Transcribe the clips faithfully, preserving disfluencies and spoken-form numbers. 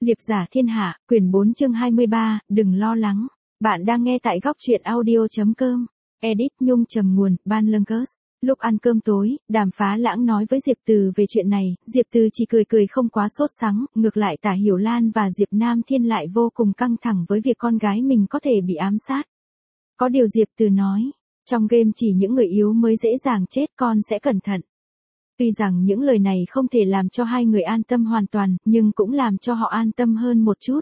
Liệp giả thiên hạ, quyển bốn chương hai mươi ba, đừng lo lắng. Bạn đang nghe tại góc truyện audio chấm com. Edit Nhung trầm nguồn, Ban Lương Cớt. Lúc ăn cơm tối, Đàm Phá Lãng nói với Diệp Từ về chuyện này, Diệp Từ chỉ cười cười không quá sốt sắng, ngược lại Tả Hiểu Lan và Diệp Nam Thiên lại vô cùng căng thẳng với việc con gái mình có thể bị ám sát. Có điều Diệp Từ nói, trong game chỉ những người yếu mới dễ dàng chết, con sẽ cẩn thận. Tuy rằng những lời này không thể làm cho hai người an tâm hoàn toàn, nhưng cũng làm cho họ an tâm hơn một chút.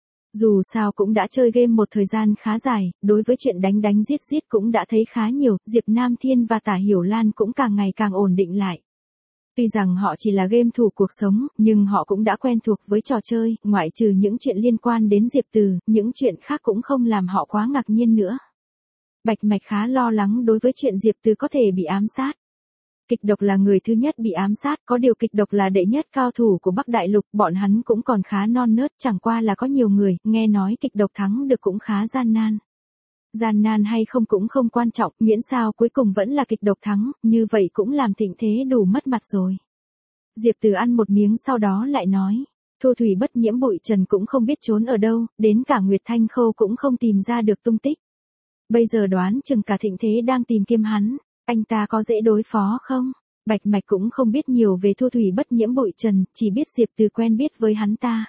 Dù sao cũng đã chơi game một thời gian khá dài, đối với chuyện đánh đánh giết giết cũng đã thấy khá nhiều, Diệp Nam Thiên và Tả Hiểu Lan cũng càng ngày càng ổn định lại. Tuy rằng họ chỉ là game thủ cuộc sống, nhưng họ cũng đã quen thuộc với trò chơi, ngoại trừ những chuyện liên quan đến Diệp Từ, những chuyện khác cũng không làm họ quá ngạc nhiên nữa. Bạch Mạch khá lo lắng đối với chuyện Diệp Từ có thể bị ám sát. Kịch độc là người thứ nhất bị ám sát, có điều kịch độc là đệ nhất cao thủ của Bắc Đại Lục, bọn hắn cũng còn khá non nớt, chẳng qua là có nhiều người, nghe nói kịch độc thắng được cũng khá gian nan. Gian nan hay không cũng không quan trọng, miễn sao cuối cùng vẫn là kịch độc thắng, như vậy cũng làm thịnh thế đủ mất mặt rồi. Diệp Từ ăn một miếng sau đó lại nói, Thu Thủy bất nhiễm bụi trần cũng không biết trốn ở đâu, đến cả Nguyệt Thanh Khâu cũng không tìm ra được tung tích. Bây giờ đoán chừng cả thịnh thế đang tìm kiếm hắn. Anh ta có dễ đối phó không? Bạch Mạch cũng không biết nhiều về Thu Thủy bất nhiễm bụi trần, chỉ biết Diệp Từ quen biết với hắn ta.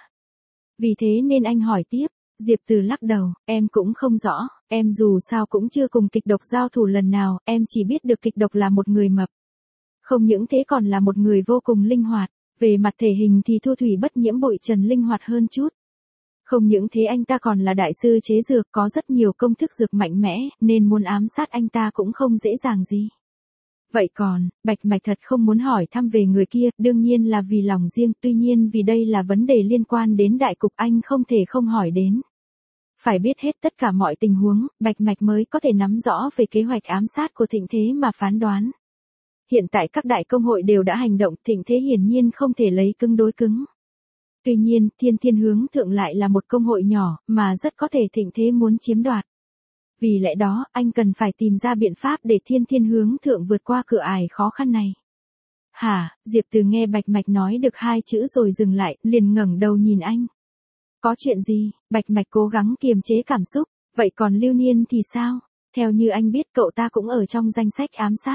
Vì thế nên anh hỏi tiếp, Diệp Từ lắc đầu, em cũng không rõ, em dù sao cũng chưa cùng kịch độc giao thủ lần nào, em chỉ biết được kịch độc là một người mập. Không những thế còn là một người vô cùng linh hoạt, về mặt thể hình thì Thu Thủy bất nhiễm bụi trần linh hoạt hơn chút. Không những thế anh ta còn là đại sư chế dược, có rất nhiều công thức dược mạnh mẽ, nên muốn ám sát anh ta cũng không dễ dàng gì. Vậy còn, Bạch Mạch thật không muốn hỏi thăm về người kia, đương nhiên là vì lòng riêng, tuy nhiên vì đây là vấn đề liên quan đến đại cục anh không thể không hỏi đến. Phải biết hết tất cả mọi tình huống, Bạch Mạch mới có thể nắm rõ về kế hoạch ám sát của thịnh thế mà phán đoán. Hiện tại các đại công hội đều đã hành động, thịnh thế hiển nhiên không thể lấy cứng đối cứng. Tuy nhiên, Thiên Thiên Hướng Thượng lại là một công hội nhỏ, mà rất có thể thịnh thế muốn chiếm đoạt. Vì lẽ đó, anh cần phải tìm ra biện pháp để Thiên Thiên Hướng Thượng vượt qua cửa ải khó khăn này. Hả, Diệp Từ nghe Bạch Mạch nói được hai chữ rồi dừng lại, liền ngẩng đầu nhìn anh. Có chuyện gì? Bạch Mạch cố gắng kiềm chế cảm xúc, vậy còn Lưu Niên thì sao? Theo như anh biết cậu ta cũng ở trong danh sách ám sát.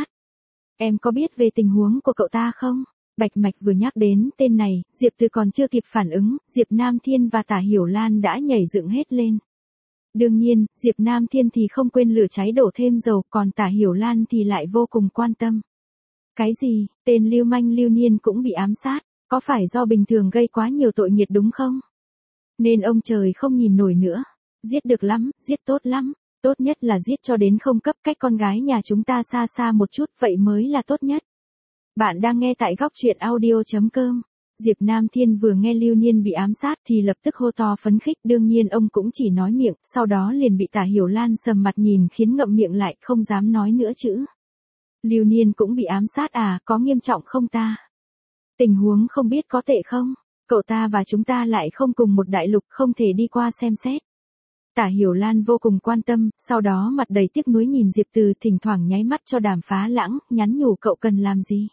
Em có biết về tình huống của cậu ta không? Bạch Mạch vừa nhắc đến tên này, Diệp Từ còn chưa kịp phản ứng, Diệp Nam Thiên và Tả Hiểu Lan đã nhảy dựng hết lên. Đương nhiên, Diệp Nam Thiên thì không quên lửa cháy đổ thêm dầu, còn Tả Hiểu Lan thì lại vô cùng quan tâm. Cái gì, tên lưu manh Lưu Niên cũng bị ám sát, có phải do bình thường gây quá nhiều tội nghiệt đúng không? Nên ông trời không nhìn nổi nữa. Giết được lắm, giết tốt lắm, tốt nhất là giết cho đến không cấp, cách con gái nhà chúng ta xa xa một chút, vậy mới là tốt nhất. Bạn đang nghe tại góc truyện audio chấm com. Diệp Nam Thiên vừa nghe Lưu Niên bị ám sát thì lập tức hô to phấn khích, đương nhiên ông cũng chỉ nói miệng, sau đó liền bị Tả Hiểu Lan sầm mặt nhìn khiến ngậm miệng lại, không dám nói nữa chữ. Lưu Niên cũng bị ám sát à, có nghiêm trọng không ta? Tình huống không biết có tệ không? Cậu ta và chúng ta lại không cùng một đại lục, không thể đi qua xem xét. Tả Hiểu Lan vô cùng quan tâm, sau đó mặt đầy tiếc nuối nhìn Diệp Từ, thỉnh thoảng nháy mắt cho Đàm Phá Lãng, nhắn nhủ cậu cần làm gì.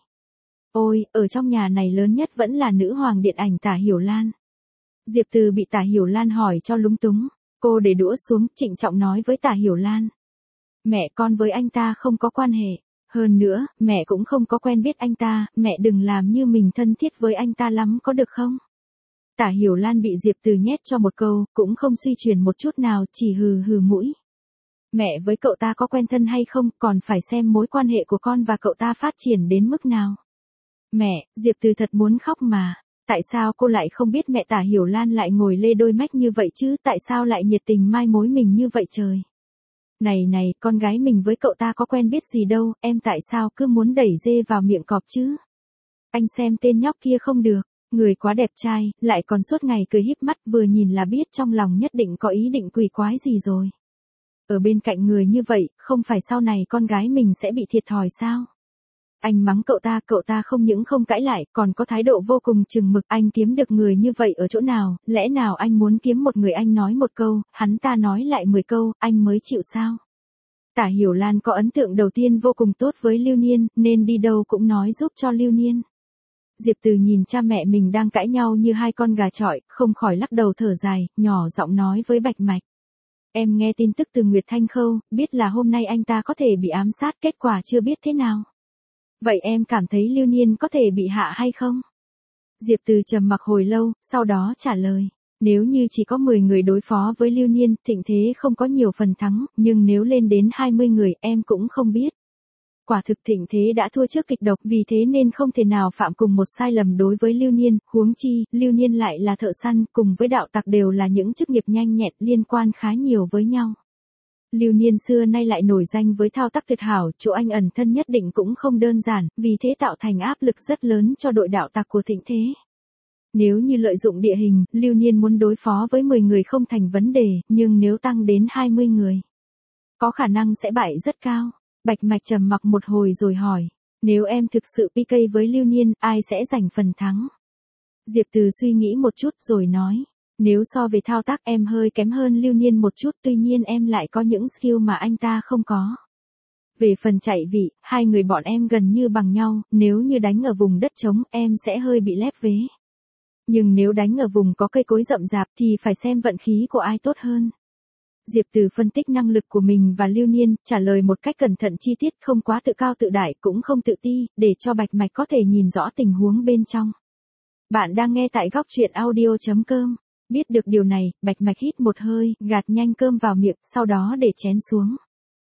Ôi, ở trong nhà này lớn nhất vẫn là nữ hoàng điện ảnh Tả Hiểu Lan. Diệp Từ bị Tả Hiểu Lan hỏi cho lúng túng, cô để đũa xuống, trịnh trọng nói với Tả Hiểu Lan. Mẹ con với anh ta không có quan hệ, hơn nữa, mẹ cũng không có quen biết anh ta, mẹ đừng làm như mình thân thiết với anh ta lắm có được không? Tả Hiểu Lan bị Diệp Từ nhét cho một câu, cũng không suy chuyển một chút nào, chỉ hừ hừ mũi. Mẹ với cậu ta có quen thân hay không, còn phải xem mối quan hệ của con và cậu ta phát triển đến mức nào. Mẹ, Diệp Từ thật muốn khóc mà. Tại sao cô lại không biết mẹ? Tả Hiểu Lan lại ngồi lê đôi mách như vậy chứ, tại sao lại nhiệt tình mai mối mình như vậy trời? Này này, con gái mình với cậu ta có quen biết gì đâu, em tại sao cứ muốn đẩy dê vào miệng cọp chứ? Anh xem tên nhóc kia không được, người quá đẹp trai, lại còn suốt ngày cười híp mắt, vừa nhìn là biết trong lòng nhất định có ý định quỷ quái gì rồi. Ở bên cạnh người như vậy, không phải sau này con gái mình sẽ bị thiệt thòi sao? Anh mắng cậu ta, cậu ta không những không cãi lại, còn có thái độ vô cùng chừng mực. Anh kiếm được người như vậy ở chỗ nào, lẽ nào anh muốn kiếm một người anh nói một câu, hắn ta nói lại mười câu, anh mới chịu sao? Tả Hiểu Lan có ấn tượng đầu tiên vô cùng tốt với Lưu Niên, nên đi đâu cũng nói giúp cho Lưu Niên. Diệp Từ nhìn cha mẹ mình đang cãi nhau như hai con gà chọi, không khỏi lắc đầu thở dài, nhỏ giọng nói với Bạch Mạch. Em nghe tin tức từ Nguyệt Thanh Khâu, biết là hôm nay anh ta có thể bị ám sát, kết quả chưa biết thế nào. Vậy em cảm thấy Lưu Niên có thể bị hạ hay không? Diệp Từ trầm mặc hồi lâu, sau đó trả lời. Nếu như chỉ có mười người đối phó với Lưu Niên, thịnh thế không có nhiều phần thắng, nhưng nếu lên đến hai mươi người em cũng không biết. Quả thực thịnh thế đã thua trước kịch độc, vì thế nên không thể nào phạm cùng một sai lầm đối với Lưu Niên, huống chi, Lưu Niên lại là thợ săn, cùng với đạo tặc đều là những chức nghiệp nhanh nhẹn liên quan khá nhiều với nhau. Lưu Niên xưa nay lại nổi danh với thao tác tuyệt hảo, chỗ anh ẩn thân nhất định cũng không đơn giản, vì thế tạo thành áp lực rất lớn cho đội đạo tặc của thịnh thế. Nếu như lợi dụng địa hình, Lưu Niên muốn đối phó với mười người không thành vấn đề, nhưng nếu tăng đến hai mươi người, có khả năng sẽ bại rất cao. Bạch Mạch trầm mặc một hồi rồi hỏi, nếu em thực sự pê ca với Lưu Niên, ai sẽ giành phần thắng? Diệp Từ suy nghĩ một chút rồi nói, nếu so về thao tác em hơi kém hơn Lưu Niên một chút, tuy nhiên em lại có những skill mà anh ta không có. Về phần chạy vị, hai người bọn em gần như bằng nhau, nếu như đánh ở vùng đất trống em sẽ hơi bị lép vế. Nhưng nếu đánh ở vùng có cây cối rậm rạp thì phải xem vận khí của ai tốt hơn. Diệp Từ phân tích năng lực của mình và Lưu Niên, trả lời một cách cẩn thận chi tiết, không quá tự cao tự đại cũng không tự ti, để cho Bạch Mạch có thể nhìn rõ tình huống bên trong. Bạn đang nghe tại góc truyện audio chấm com. Biết được điều này, Bạch Mạch hít một hơi, gạt nhanh cơm vào miệng, sau đó để chén xuống.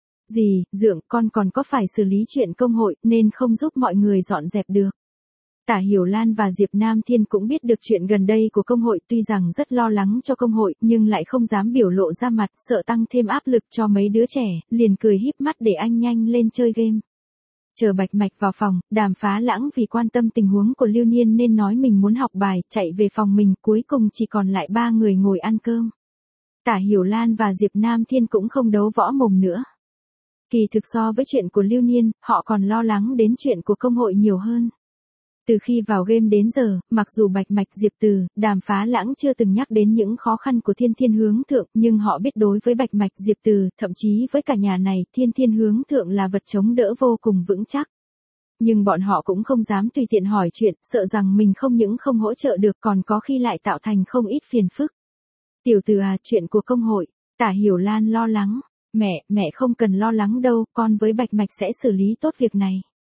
Dì, Dượng, con còn có phải xử lý chuyện công hội, nên không giúp mọi người dọn dẹp được. Tả Hiểu Lan và Diệp Nam Thiên cũng biết được chuyện gần đây của công hội, tuy rằng rất lo lắng cho công hội, nhưng lại không dám biểu lộ ra mặt, sợ tăng thêm áp lực cho mấy đứa trẻ, liền cười híp mắt để anh nhanh lên chơi game. Chờ Bạch Mạch vào phòng, Đàm Phá Lãng vì quan tâm tình huống của Lưu Niên nên nói mình muốn học bài, chạy về phòng mình, cuối cùng chỉ còn lại ba người ngồi ăn cơm. Tả Hiểu Lan và Diệp Nam Thiên cũng không đấu võ mồm nữa. Kỳ thực so với chuyện của Lưu Niên, họ còn lo lắng đến chuyện của công hội nhiều hơn. Từ khi vào game đến giờ, mặc dù Bạch Mạch, Diệp Từ, Đàm Phá Lãng chưa từng nhắc đến những khó khăn của Thiên Thiên Hướng Thượng, nhưng họ biết đối với Bạch Mạch, Diệp Từ, thậm chí với cả nhà này, Thiên Thiên Hướng Thượng là vật chống đỡ vô cùng vững chắc. Nhưng bọn họ cũng không dám tùy tiện hỏi chuyện, sợ rằng mình không những không hỗ trợ được còn có khi lại tạo thành không ít phiền phức. Tiểu Từ à, chuyện của công hội, Tả Hiểu Lan lo lắng. Mẹ, mẹ không cần lo lắng đâu, con với Bạch Mạch sẽ xử lý tốt việc này.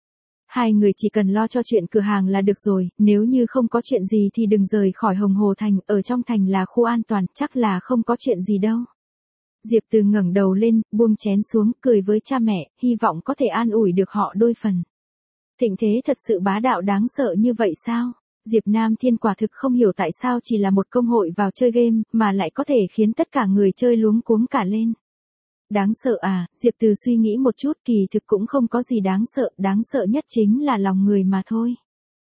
Hai người chỉ cần lo cho chuyện cửa hàng là được rồi, nếu như không có chuyện gì thì đừng rời khỏi Hồng Hồ Thành, ở trong thành là khu an toàn, chắc là không có chuyện gì đâu. Diệp Từ ngẩng đầu lên, buông chén xuống, cười với cha mẹ, hy vọng có thể an ủi được họ đôi phần. Thịnh thế thật sự bá đạo đáng sợ như vậy sao? Diệp Nam Thiên quả thực không hiểu tại sao chỉ là một công hội vào chơi game, mà lại có thể khiến tất cả người chơi luống cuống cả lên. Đáng sợ à, Diệp Từ suy nghĩ một chút, kỳ thực cũng không có gì đáng sợ, đáng sợ nhất chính là lòng người mà thôi.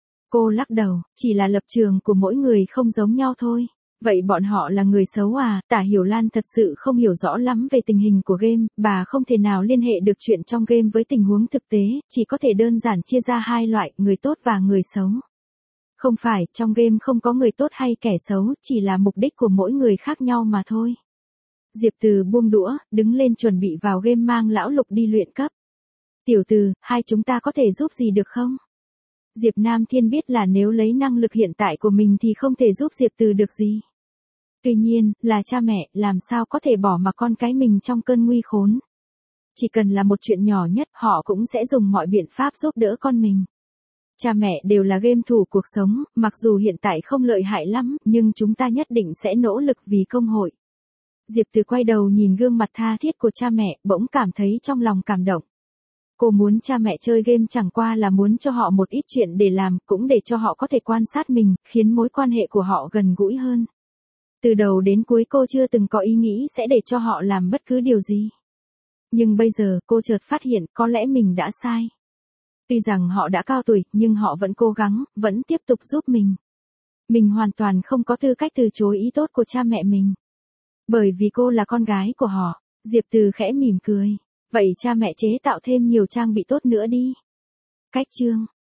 Cô lắc đầu, chỉ là lập trường của mỗi người không giống nhau thôi. Vậy bọn họ là người xấu à? Tả Hiểu Lan thật sự không hiểu rõ lắm về tình hình của game, bà không thể nào liên hệ được chuyện trong game với tình huống thực tế, chỉ có thể đơn giản chia ra hai loại, người tốt và người xấu. Không phải, trong game không có người tốt hay kẻ xấu, chỉ là mục đích của mỗi người khác nhau mà thôi. Diệp Từ buông đũa, đứng lên chuẩn bị vào game mang lão Lục đi luyện cấp. Tiểu Từ, hai chúng ta có thể giúp gì được không? Diệp Nam Thiên biết là nếu lấy năng lực hiện tại của mình thì không thể giúp Diệp Từ được gì. Tuy nhiên, là cha mẹ, làm sao có thể bỏ mặc con cái mình trong cơn nguy khốn. Chỉ cần là một chuyện nhỏ nhất, họ cũng sẽ dùng mọi biện pháp giúp đỡ con mình. Cha mẹ đều là game thủ cuộc sống, mặc dù hiện tại không lợi hại lắm, nhưng chúng ta nhất định sẽ nỗ lực vì công hội. Diệp Từ quay đầu nhìn gương mặt tha thiết của cha mẹ, bỗng cảm thấy trong lòng cảm động. Cô muốn cha mẹ chơi game chẳng qua là muốn cho họ một ít chuyện để làm, cũng để cho họ có thể quan sát mình, khiến mối quan hệ của họ gần gũi hơn. Từ đầu đến cuối cô chưa từng có ý nghĩ sẽ để cho họ làm bất cứ điều gì. Nhưng bây giờ cô chợt phát hiện có lẽ mình đã sai. Tuy rằng họ đã cao tuổi, nhưng họ vẫn cố gắng, vẫn tiếp tục giúp mình. Mình hoàn toàn không có tư cách từ chối ý tốt của cha mẹ mình. Bởi vì cô là con gái của họ. Diệp Từ khẽ mỉm cười. Vậy cha mẹ chế tạo thêm nhiều trang bị tốt nữa đi. Cách chương